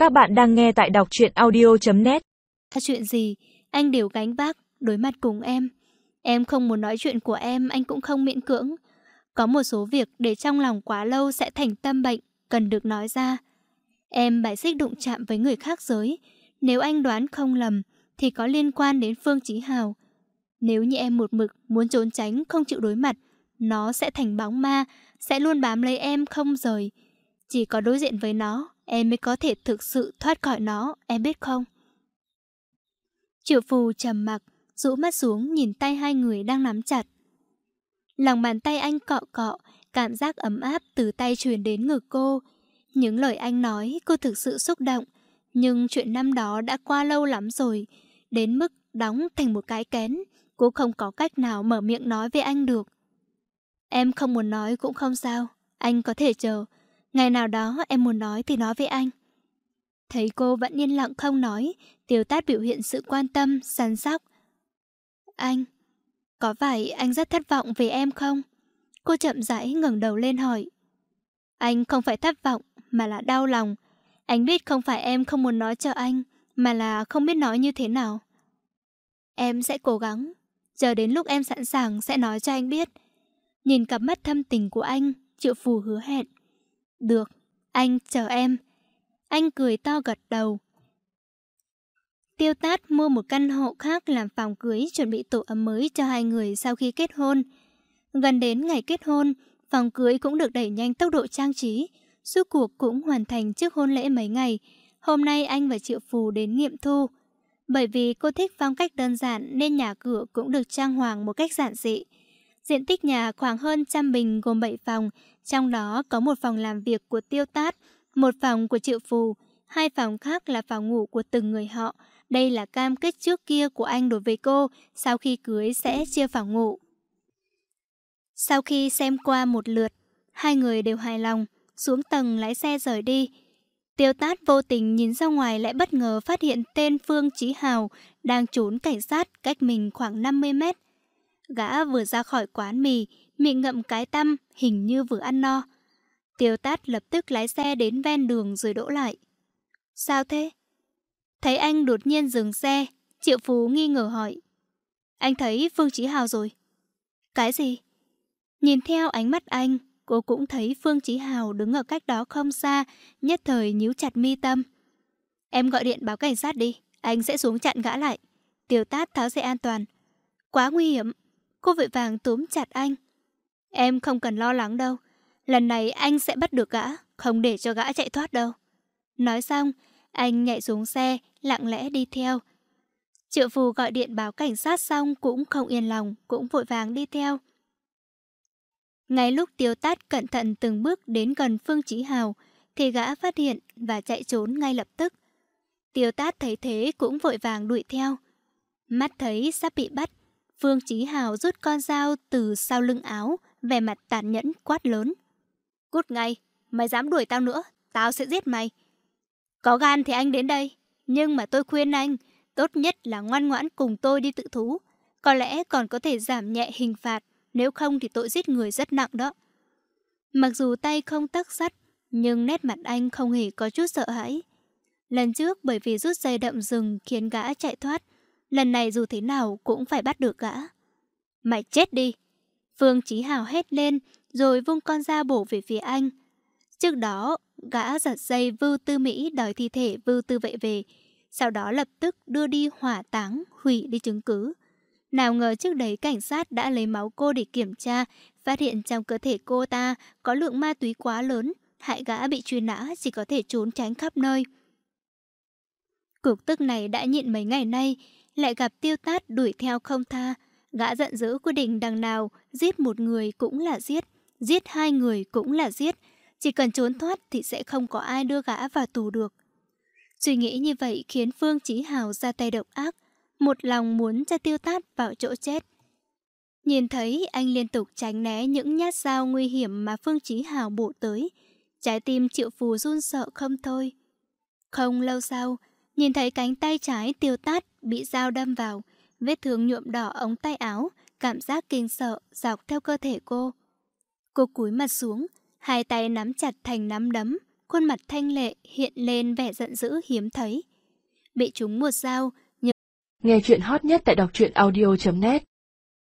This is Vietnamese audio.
Các bạn đang nghe tại đọc truyện audio.net. Chuyện gì, anh đều gánh vác, đối mặt cùng em. Em không muốn nói chuyện của em, anh cũng không miễn cưỡng. Có một số việc để trong lòng quá lâu sẽ thành tâm bệnh, cần được nói ra. Em bài xích đụng chạm với người khác giới. Nếu anh đoán không lầm, thì có liên quan đến Phương Chí Hào. Nếu như em một mực muốn trốn tránh, không chịu đối mặt, nó sẽ thành bóng ma, sẽ luôn bám lấy em không rời. Chỉ có đối diện với nó, em mới có thể thực sự thoát khỏi nó, em biết không? Triệu Phù trầm mặc, rũ mắt xuống nhìn tay hai người đang nắm chặt. Lòng bàn tay anh cọ cọ, cảm giác ấm áp từ tay truyền đến ngực cô. Những lời anh nói cô thực sự xúc động, nhưng chuyện năm đó đã qua lâu lắm rồi, đến mức đóng thành một cái kén, cô không có cách nào mở miệng nói với anh được. Em không muốn nói cũng không sao, anh có thể chờ. Ngày nào đó em muốn nói thì nói với anh. Thấy cô vẫn yên lặng không nói, Tiêu Tát biểu hiện sự quan tâm, săn sóc. Anh, có phải anh rất thất vọng về em không? Cô chậm rãi ngẩng đầu lên hỏi. Anh không phải thất vọng, mà là đau lòng. Anh biết không phải em không muốn nói cho anh, mà là không biết nói như thế nào. Em sẽ cố gắng, chờ đến lúc em sẵn sàng sẽ nói cho anh biết. Nhìn cặp mắt thâm tình của anh, Triệu Phù hứa hẹn. Được, anh chờ em. Anh cười to gật đầu. Tiêu Tát mua một căn hộ khác làm phòng cưới, chuẩn bị tổ ấm mới cho hai người sau khi kết hôn. Gần đến ngày kết hôn, phòng cưới cũng được đẩy nhanh tốc độ trang trí. Suốt cuộc cũng hoàn thành trước hôn lễ mấy ngày. Hôm nay anh và Triệu Phù đến nghiệm thu. Bởi vì cô thích phong cách đơn giản nên nhà cửa cũng được trang hoàng một cách giản dị. Diện tích nhà khoảng hơn 100 bình gồm 7 phòng, trong đó có một phòng làm việc của Tiêu Tát, một phòng của Triệu Phù, hai phòng khác là phòng ngủ của từng người họ. Đây là cam kết trước kia của anh đối với cô, sau khi cưới sẽ chia phòng ngủ. Sau khi xem qua một lượt, hai người đều hài lòng, xuống tầng lái xe rời đi. Tiêu Tát vô tình nhìn ra ngoài lại bất ngờ phát hiện tên Phương Chí Hào đang trốn cảnh sát cách mình khoảng 50 mét. Gã vừa ra khỏi quán mì, miệng ngậm cái tăm, hình như vừa ăn no. Tiêu Tát lập tức lái xe đến ven đường rồi đỗ lại. Sao thế? Thấy anh đột nhiên dừng xe, Triệu Phú nghi ngờ hỏi. Anh thấy Phương Chí Hào rồi. Cái gì? Nhìn theo ánh mắt anh, cô cũng thấy Phương Chí Hào đứng ở cách đó không xa, nhất thời nhíu chặt mi tâm. Em gọi điện báo cảnh sát đi, anh sẽ xuống chặn gã lại. Tiêu Tát tháo dây an toàn. Quá nguy hiểm. Cô vội vàng túm chặt anh. Em không cần lo lắng đâu, lần này anh sẽ bắt được gã, không để cho gã chạy thoát đâu. Nói xong, anh nhảy xuống xe, lặng lẽ đi theo. Triệu Phù gọi điện báo cảnh sát xong cũng không yên lòng, cũng vội vàng đi theo. Ngay lúc Tiêu Tát cẩn thận từng bước đến gần Phương Chí Hào, thì gã phát hiện và chạy trốn ngay lập tức. Tiêu Tát thấy thế cũng vội vàng đuổi theo. Mắt thấy sắp bị bắt, Phương Chí Hào rút con dao từ sau lưng áo, vẻ mặt tàn nhẫn quát lớn. Cút ngay, mày dám đuổi tao nữa, tao sẽ giết mày. Có gan thì anh đến đây, nhưng mà tôi khuyên anh, tốt nhất là ngoan ngoãn cùng tôi đi tự thú. Có lẽ còn có thể giảm nhẹ hình phạt, nếu không thì tội giết người rất nặng đó. Mặc dù tay không tấc sắt, nhưng nét mặt anh không hề có chút sợ hãi. Lần trước bởi vì rút dây động rừng khiến gã chạy thoát, lần này dù thế nào cũng phải bắt được gã. Mày chết đi! Phương Chí Hào hét lên rồi vung con dao bổ về phía anh. Trước đó, gã giật dây Vưu Tư Mỹ đòi thi thể Vưu Tư Vệ về, sau đó lập tức đưa đi hỏa táng, hủy đi chứng cứ. Nào ngờ trước đấy cảnh sát đã lấy máu cô để kiểm tra, phát hiện trong cơ thể cô ta có lượng ma túy quá lớn, hại gã bị truy nã chỉ có thể trốn tránh khắp nơi. Cục tức này đã nhịn mấy ngày nay, lại gặp Tiêu Tát đuổi theo không tha. Gã giận dữ quyết định đằng nào, giết một người cũng là giết, giết hai người cũng là giết. Chỉ cần trốn thoát thì sẽ không có ai đưa gã vào tù được. Suy nghĩ như vậy khiến Phương Chí Hào ra tay độc ác, một lòng muốn cho Tiêu Tát vào chỗ chết. Nhìn thấy anh liên tục tránh né những nhát dao nguy hiểm mà Phương Chí Hào bổ tới, trái tim Triệu Phù run sợ không thôi. Không lâu sau, nhìn thấy cánh tay trái Tiêu Tát bị dao đâm vào, vết thương nhuộm đỏ ống tay áo, cảm giác kinh sợ dọc theo cơ thể cô. Cô cúi mặt xuống, hai tay nắm chặt thành nắm đấm, khuôn mặt thanh lệ hiện lên vẻ giận dữ hiếm thấy. Bị trúng một dao, Nghe chuyện hot nhất tại đọc truyện audio.net